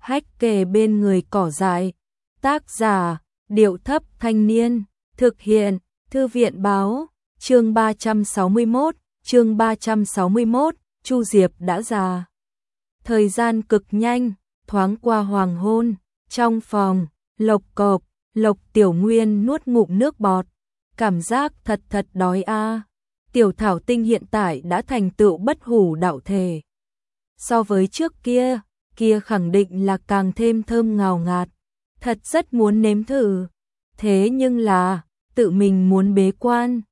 hách kề bên người cỏ dại. Tác giả, Điệu Thấp Thanh Niên, thực hiện, Thư viện Báo, chương 361, Chu Diệp đã già. Thời gian cực nhanh, thoáng qua hoàng hôn, trong phòng, lộc cộp, Lộc Tiểu Nguyên nuốt ngụm nước bọt, cảm giác thật đói a. Tiểu Thảo Tinh hiện tại đã thành tựu bất hủ đạo thể. So với trước kia khẳng định là càng thêm thơm ngào ngạt, thật rất muốn nếm thử. Thế nhưng là, tự mình muốn bế quan.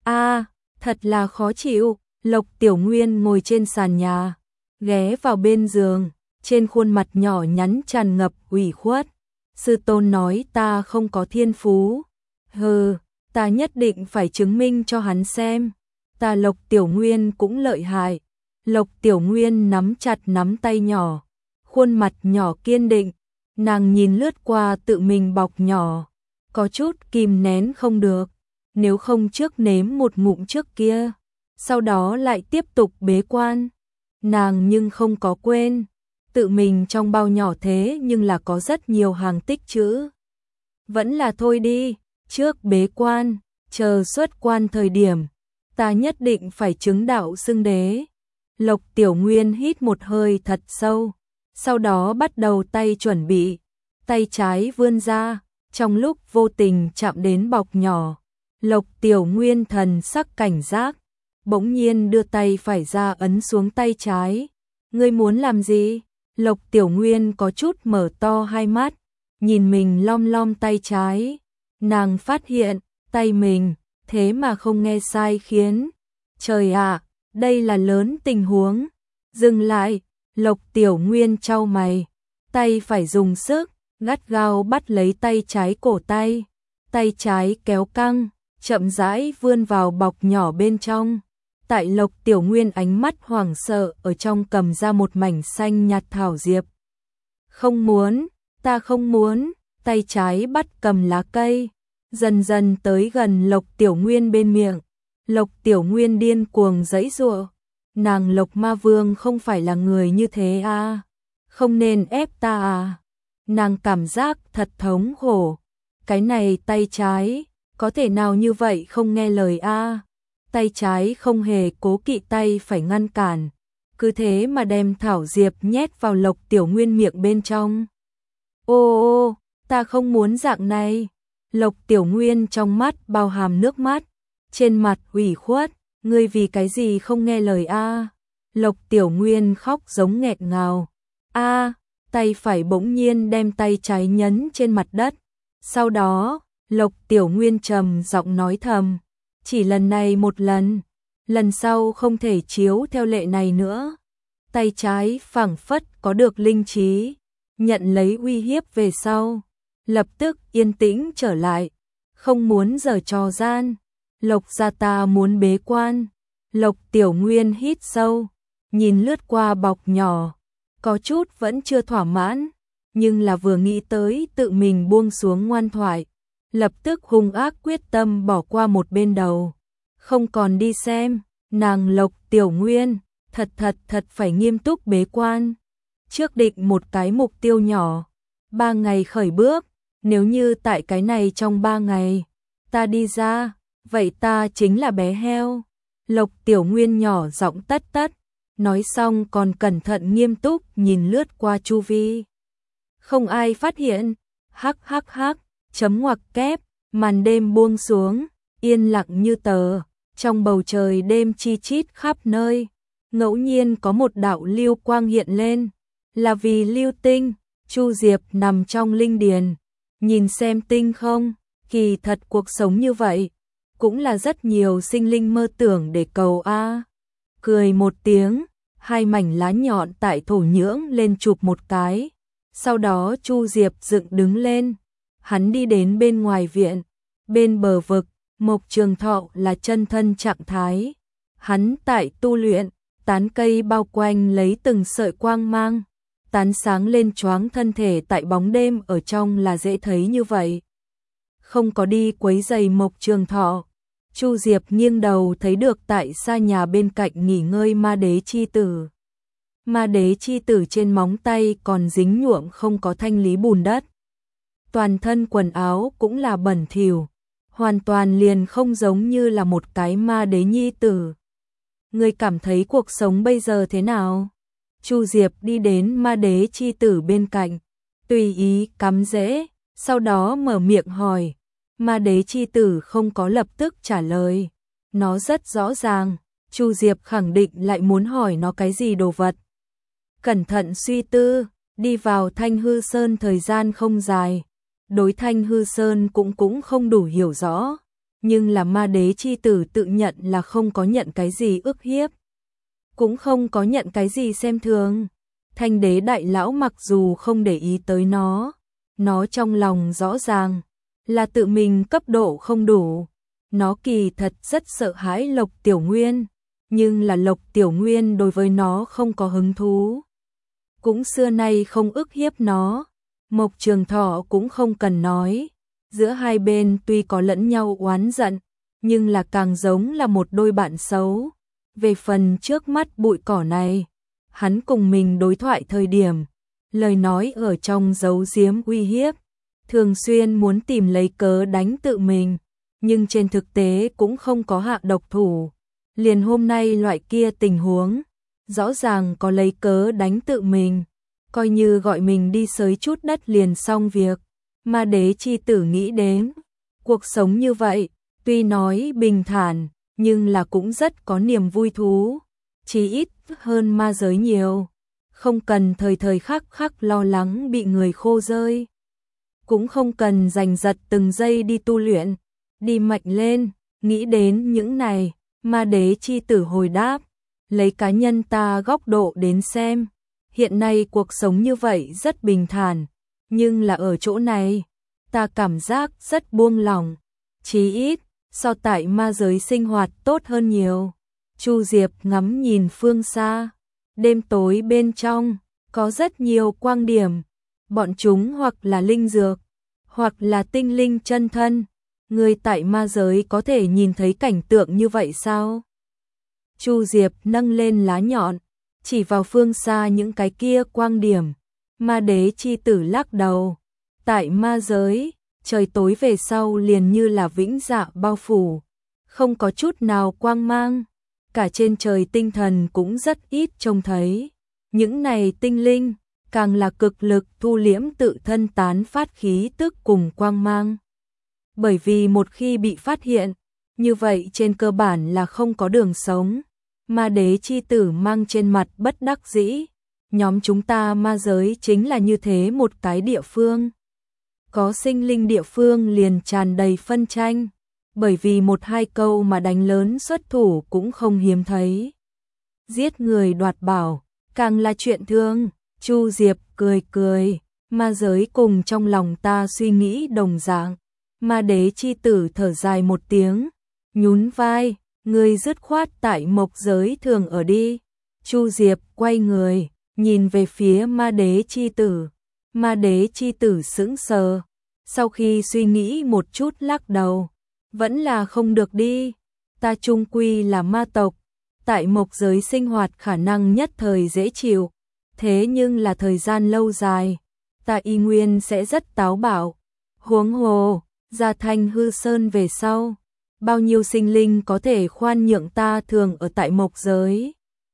Thật là khó chịu. Lộc Tiểu Nguyên ngồi trên sàn nhà, ghé vào bên giường, trên khuôn mặt nhỏ nhắn tràn ngập ủy khuất. Sư tôn nói ta không có thiên phú. Hừ, ta nhất định phải chứng minh cho hắn xem. Ta Lộc Tiểu Nguyên cũng lợi hại. Lộc Tiểu Nguyên nắm chặt nắm tay nhỏ, khuôn mặt nhỏ kiên định. Nàng nhìn lướt qua tự mình bọc nhỏ, có chút kìm nén không được. Nếu không trước nếm một ngụm trước kia, sau đó lại tiếp tục bế quan. Nàng nhưng không có quên, tự mình trong bao nhỏ thế nhưng là có rất nhiều hàng tích trữ. Vẫn là thôi đi, trước bế quan, chờ xuất quan thời điểm, ta nhất định phải chứng đạo xưng đế. Lộc Tiểu Nguyên hít một hơi thật sâu, sau đó bắt đầu tay chuẩn bị, tay trái vươn ra, trong lúc vô tình chạm đến bọc nhỏ. Lộc Tiểu Nguyên thần sắc cảnh giác, bỗng nhiên đưa tay phải ra ấn xuống tay trái. Ngươi muốn làm gì? Lộc Tiểu Nguyên có chút mở to hai mắt, nhìn mình lom lom tay trái. Nàng phát hiện, tay mình, thế mà không nghe sai khiến. Trời ạ, đây là lớn tình huống. Dừng lại, Lộc Tiểu Nguyên chau mày, tay phải dùng sức, gắt gao bắt lấy tay trái cổ tay. Tay trái kéo căng, chậm rãi vươn vào bọc nhỏ bên trong. Tại Lộc Tiểu Nguyên ánh mắt hoảng sợ ở trong cầm ra một mảnh xanh nhạt thảo diệp. Không muốn, ta không muốn. Tay trái bắt cầm lá cây, dần dần tới gần Lộc Tiểu Nguyên bên miệng. Lộc Tiểu Nguyên điên cuồng giãy giụa. Nàng Lộc Ma Vương không phải là người như thế à? Không nên ép ta à? Nàng cảm giác thật thống khổ. Cái này tay trái, có thể nào như vậy không nghe lời a? Tay trái không hề cố kỵ tay phải ngăn cản, cứ thế mà đem thảo diệp nhét vào Lộc Tiểu Nguyên miệng bên trong. Ô, ta không muốn dạng này. Lộc Tiểu Nguyên trong mắt bao hàm nước mắt, trên mặt ủy khuất, ngươi vì cái gì không nghe lời a? Lộc Tiểu Nguyên khóc giống nghẹn ngào. Tay phải bỗng nhiên đem tay trái nhấn trên mặt đất. Sau đó, Lộc Tiểu Nguyên trầm giọng nói thầm, chỉ lần này một lần, lần sau không thể chiếu theo lệ này nữa. Tay trái phảng phất có được linh trí, nhận lấy uy hiếp về sau, lập tức yên tĩnh trở lại, không muốn giở trò gian. Lộc gia ta muốn bế quan. Lộc Tiểu Nguyên hít sâu, nhìn lướt qua bọc nhỏ, có chút vẫn chưa thỏa mãn, nhưng là vừa nghĩ tới tự mình buông xuống ngoan thoại, lập tức hung ác quyết tâm bỏ qua một bên đầu, không còn đi xem. Nàng Lộc Tiểu Nguyên thật phải nghiêm túc bế quan, trước định một cái mục tiêu nhỏ, 3 ngày khởi bước. Nếu như tại cái này trong 3 ngày ta đi ra, vậy ta chính là bé heo. Lộc Tiểu Nguyên nhỏ giọng tất, nói xong còn cẩn thận nghiêm túc nhìn lướt qua chu vi. Không ai phát hiện. Hắc, chấm ngoặc kép. Màn đêm buông xuống, yên lặng như tờ, trong bầu trời đêm chi chít khắp nơi, ngẫu nhiên có một đạo lưu quang hiện lên, là vì lưu tinh. Chu Diệp nằm trong linh điền, nhìn xem tinh không. Kỳ thật cuộc sống như vậy, cũng là rất nhiều sinh linh mơ tưởng để cầu a. Cười một tiếng, hai mảnh lá nhọn tại thổ nhưỡng lên chụp một cái. Sau đó Chu Diệp dựng đứng lên, hắn đi đến bên ngoài viện, bên bờ vực. Mộc Trường Thọ là chân thân trạng thái, hắn tại tu luyện, tán cây bao quanh lấy từng sợi quang mang, tán sáng lên choáng thân thể tại bóng đêm ở trong là dễ thấy như vậy. Không có đi quấy rầy Mộc Trường Thọ, Chu Diệp nghiêng đầu thấy được tại xa nhà bên cạnh nghỉ ngơi ma đế chi tử. Ma đế chi tử trên móng tay còn dính nhuộm không có thanh lý bùn đất. Toàn thân quần áo cũng là bẩn thỉu, hoàn toàn liền không giống như là một cái ma đế nhi tử. Ngươi cảm thấy cuộc sống bây giờ thế nào? Chu Diệp đi đến ma đế chi tử bên cạnh, tùy ý cắm rễ, sau đó mở miệng hỏi. Ma đế chi tử không có lập tức trả lời. Nó rất rõ ràng, Chu Diệp khẳng định lại muốn hỏi nó cái gì đồ vật. Cẩn thận suy tư, đi vào Thanh Hư Sơn thời gian không dài. Đối Thanh Hư Sơn cũng không đủ hiểu rõ. Nhưng là ma đế chi tử tự nhận là không có nhận cái gì ức hiếp. Cũng không có nhận cái gì xem thường. Thanh đế đại lão mặc dù không để ý tới nó trong lòng rõ ràng là tự mình cấp độ không đủ. Nó kỳ thật rất sợ hãi Lộc Tiểu Nguyên, nhưng là Lộc Tiểu Nguyên đối với nó không có hứng thú. Cũng xưa nay không ức hiếp nó. Mộc Trường Thọ cũng không cần nói. Giữa hai bên tuy có lẫn nhau oán giận, nhưng là càng giống là một đôi bạn xấu. Về phần trước mắt bụi cỏ này, hắn cùng mình đối thoại thời điểm, lời nói ở trong giấu giếm uy hiếp, thường xuyên muốn tìm lấy cớ đánh tự mình, nhưng trên thực tế cũng không có hạ độc thủ. Liền hôm nay loại kia tình huống, rõ ràng có lấy cớ đánh tự mình, coi như gọi mình đi xới chút đất liền xong việc. Ma đế chi tử nghĩ đến, cuộc sống như vậy, tuy nói bình thản, nhưng là cũng rất có niềm vui thú, chí ít hơn ma giới nhiều, không cần thời thời khắc khắc lo lắng bị người khô rơi, cũng không cần giành giật từng giây đi tu luyện, đi mạnh lên. Nghĩ đến những này, ma đế chi tử hồi đáp, lấy cá nhân ta góc độ đến xem, hiện nay cuộc sống như vậy rất bình thản, nhưng là ở chỗ này, ta cảm giác rất buông lỏng, chí ít so tại ma giới sinh hoạt tốt hơn nhiều. Chu Diệp ngắm nhìn phương xa, đêm tối bên trong có rất nhiều quang điểm, bọn chúng hoặc là linh dược, hoặc là tinh linh chân thân. Người tại ma giới có thể nhìn thấy cảnh tượng như vậy sao? Chu Diệp nâng lên lá nhọn, chỉ vào phương xa những cái kia quang điểm. Ma đế chi tử lắc đầu, tại ma giới, trời tối về sau liền như là vĩnh dạ bao phủ, không có chút nào quang mang, cả trên trời tinh thần cũng rất ít trông thấy. Những này tinh linh, càng là cực lực thu liễm tự thân tán phát khí tức cùng quang mang. Bởi vì một khi bị phát hiện, như vậy trên cơ bản là không có đường sống. Ma đế chi tử mang trên mặt bất đắc dĩ, nhóm chúng ta ma giới chính là như thế một cái địa phương. Có sinh linh địa phương liền tràn đầy phân tranh, bởi vì một hai câu mà đánh lớn xuất thủ cũng không hiếm thấy. Giết người đoạt bảo, càng là chuyện thương. Chu Diệp cười cười, ma giới cùng trong lòng ta suy nghĩ đồng dạng. Ma đế chi tử thở dài một tiếng, nhún vai, ngươi dứt khoát tại mộc giới thường ở đi. Chu Diệp quay người, nhìn về phía ma đế chi tử. Ma đế chi tử sững sờ, sau khi suy nghĩ một chút lắc đầu, vẫn là không được đi. Ta chung quy là ma tộc, tại mộc giới sinh hoạt khả năng nhất thời dễ chịu, thế nhưng là thời gian lâu dài, ta y nguyên sẽ rất táo bạo. Huống hồ, ra Thanh Hư Sơn về sau, bao nhiêu sinh linh có thể khoan nhượng ta thường ở tại mộc giới.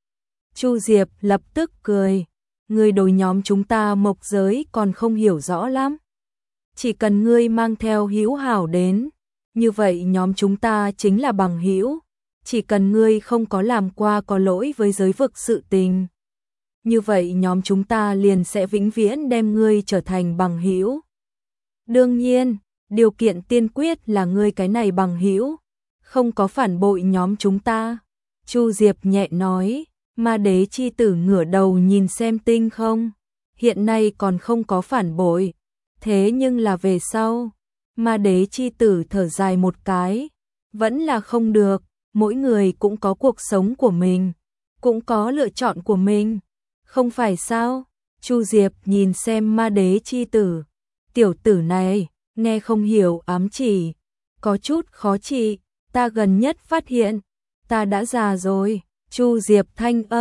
Chu Diệp lập tức cười, người đối nhóm chúng ta mộc giới còn không hiểu rõ lắm. Chỉ cần ngươi mang theo hữu hảo đến, như vậy nhóm chúng ta chính là bằng hữu. Chỉ cần ngươi không có làm qua có lỗi với giới vực sự tình, như vậy nhóm chúng ta liền sẽ vĩnh viễn đem ngươi trở thành bằng hữu. Đương nhiên, điều kiện tiên quyết là ngươi cái này bằng hữu không có phản bội nhóm chúng ta. Chu Diệp nhẹ nói. Ma đế chi tử ngửa đầu nhìn xem tinh không, hiện nay còn không có phản bội, thế nhưng là về sau. Ma đế chi tử thở dài một cái, vẫn là không được, mỗi người cũng có cuộc sống của mình, cũng có lựa chọn của mình, không phải sao? Chu Diệp nhìn xem ma đế chi tử, tiểu tử này, nghe không hiểu ám chỉ, có chút khó trị, ta gần nhất phát hiện, ta đã già rồi. Chu Diệp thanh âm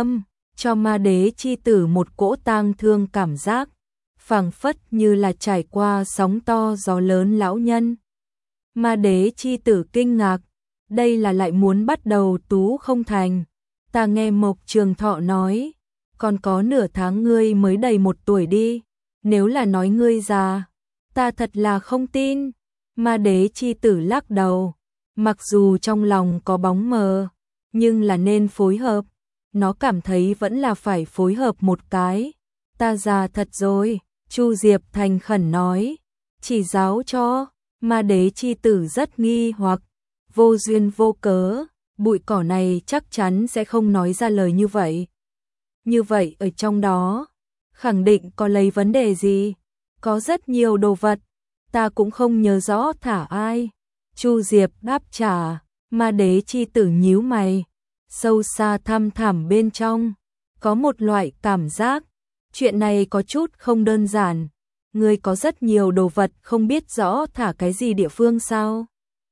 cho ma đế chi tử một cỗ tang thương cảm giác, phảng phất như là trải qua sóng to gió lớn lão nhân. Ma đế chi tử kinh ngạc, đây là lại muốn bắt đầu tú không thành. Ta nghe Mộc Trường Thọ nói, còn có nửa tháng ngươi mới đầy 1 tuổi đi, nếu là nói ngươi già, ta thật là không tin. Ma đế chi tử lắc đầu, mặc dù trong lòng có bóng mờ, nhưng là nên phối hợp, nó cảm thấy vẫn là phải phối hợp một cái. Ta già thật rồi, Chu Diệp thành khẩn nói, chỉ giáo cho. Ma đế chi tử rất nghi hoặc, vô duyên vô cớ, bụi cỏ này chắc chắn sẽ không nói ra lời như vậy. Như vậy ở trong đó, khẳng định có lấy vấn đề gì, có rất nhiều đồ vật, ta cũng không nhớ rõ thả ai. Chu Diệp đáp trả, ma đế chi tử nhíu mày, sâu xa thăm thẳm bên trong, có một loại cảm giác, chuyện này có chút không đơn giản. Ngươi có rất nhiều đồ vật không biết rõ thả cái gì địa phương sao?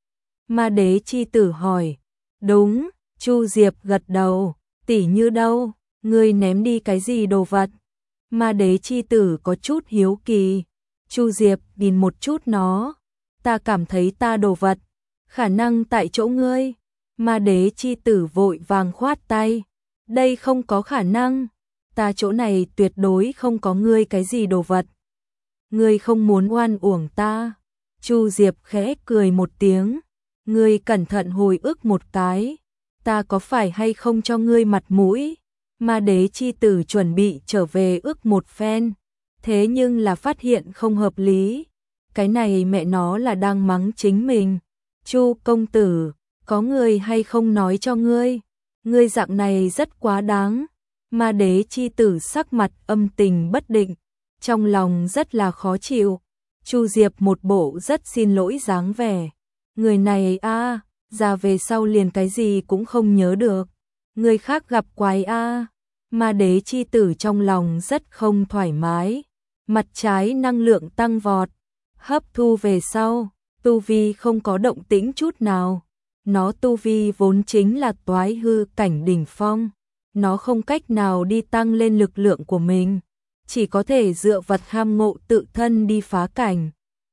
Ma đế chi tử hỏi. Đúng, Chu Diệp gật đầu, tỉ như đâu, ngươi ném đi cái gì đồ vật? Ma đế chi tử có chút hiếu kỳ. Chu Diệp nhìn một chút nó, ta cảm thấy ta đồ vật, khả năng tại chỗ ngươi. Ma đế chi tử vội vàng khoát tay, đây không có khả năng, ta chỗ này tuyệt đối không có ngươi cái gì đồ vật. Ngươi không muốn oan uổng ta. Chu Diệp khẽ cười một tiếng, ngươi cẩn thận hồi ức một cái, ta có phải hay không cho ngươi mặt mũi? Ma đế chi tử chuẩn bị trở về ức một phen, thế nhưng là phát hiện không hợp lý, cái này mẹ nó là đang mắng chính mình. Chu công tử, có người hay không nói cho ngươi, ngươi dạng này rất quá đáng. Ma đế chi tử sắc mặt âm tình bất định, trong lòng rất là khó chịu. Chu Diệp một bộ rất xin lỗi dáng vẻ, người này a, già về sau liền cái gì cũng không nhớ được, người khác gặp quái a. Ma đế chi tử trong lòng rất không thoải mái, mặt trái năng lượng tăng vọt, hấp thu về sau, tu vi không có động tĩnh chút nào. Nó tu vi vốn chính là toái hư cảnh đỉnh phong, nó không cách nào đi tăng lên lực lượng của mình, chỉ có thể dựa vật ham ngộ tự thân đi phá cảnh.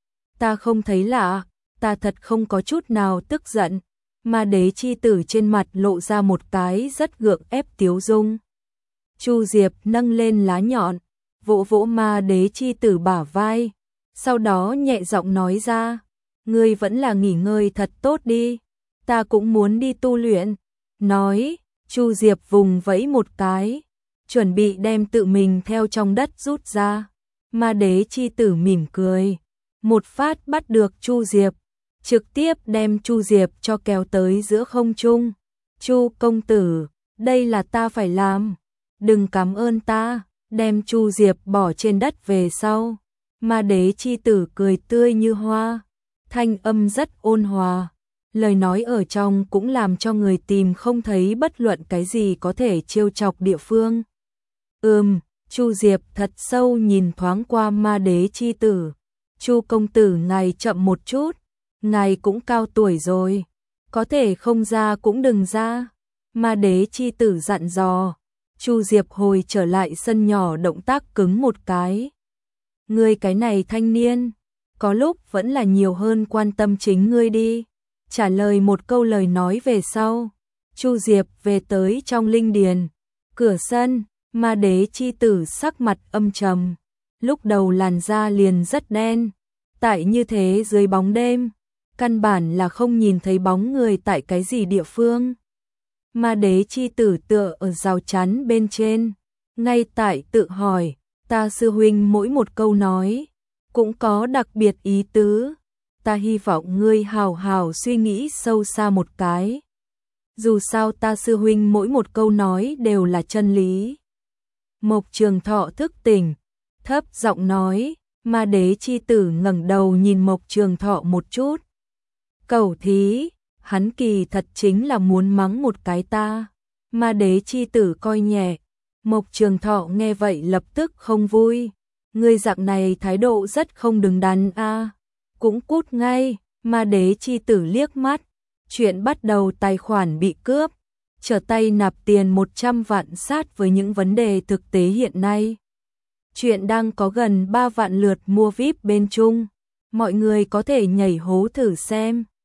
Ta không thấy lạ, ta thật không có chút nào tức giận. Ma đế chi tử trên mặt lộ ra một cái rất gượng ép tiếu dung. Chu Diệp nâng lên lá nhọn, vỗ vỗ ma đế chi tử bả vai, sau đó nhẹ giọng nói ra, ngươi vẫn là nghỉ ngơi thật tốt đi, ta cũng muốn đi tu luyện. Nói, Chu Diệp vùng vẫy một cái, chuẩn bị đem tự mình theo trong đất rút ra. Ma đế chi tử mỉm cười, một phát bắt được Chu Diệp, trực tiếp đem Chu Diệp cho kéo tới giữa không trung. Chu công tử, đây là ta phải làm, đừng cảm ơn ta. Đem Chu Diệp bỏ trên đất về sau, ma đế chi tử cười tươi như hoa, thanh âm rất ôn hòa, lời nói ở trong cũng làm cho người tìm không thấy bất luận cái gì có thể trêu chọc địa phương. Chu Diệp thật sâu nhìn thoáng qua ma đế chi tử. Chu công tử ngài chậm một chút, ngài cũng cao tuổi rồi, có thể không ra cũng đừng ra. Ma đế chi tử dặn dò. Chu Diệp hồi trở lại sân nhỏ động tác cứng một cái. Ngươi cái này thanh niên, có lúc vẫn là nhiều hơn quan tâm chính ngươi đi. Trả lời một câu lời nói về sau, Chu Diệp về tới trong linh điền. Cửa sân, ma đế chi tử sắc mặt âm trầm, lúc đầu làn da liền rất đen, tại như thế dưới bóng đêm, căn bản là không nhìn thấy bóng người tại cái gì địa phương. Ma đế chi tử tựa ở rào chắn bên trên, ngay tại tự hỏi, ta sư huynh mỗi một câu nói, cũng có đặc biệt ý tứ, ta hy vọng ngươi hào hào suy nghĩ sâu xa một cái. Dù sao ta sư huynh mỗi một câu nói đều là chân lý. Mộc Trường Thọ thức tỉnh, thấp giọng nói, ma đế chi tử ngẩng đầu nhìn Mộc Trường Thọ một chút. Cẩu thí, hắn kỳ thật chính là muốn mắng một cái ta. Ma đế chi tử coi nhẹ. Mộc Trường Thọ nghe vậy lập tức không vui. Ngươi dạng này thái độ rất không đứng đắn a. Cũng cút ngay. Ma đế chi tử liếc mắt. Chuyện bắt đầu tài khoản bị cướp. trở tay nạp tiền 100 vạn sát với những vấn đề thực tế hiện nay. Chuyện đang có gần 3 vạn lượt mua VIP bên Trung. Mọi người có thể nhảy hố thử xem.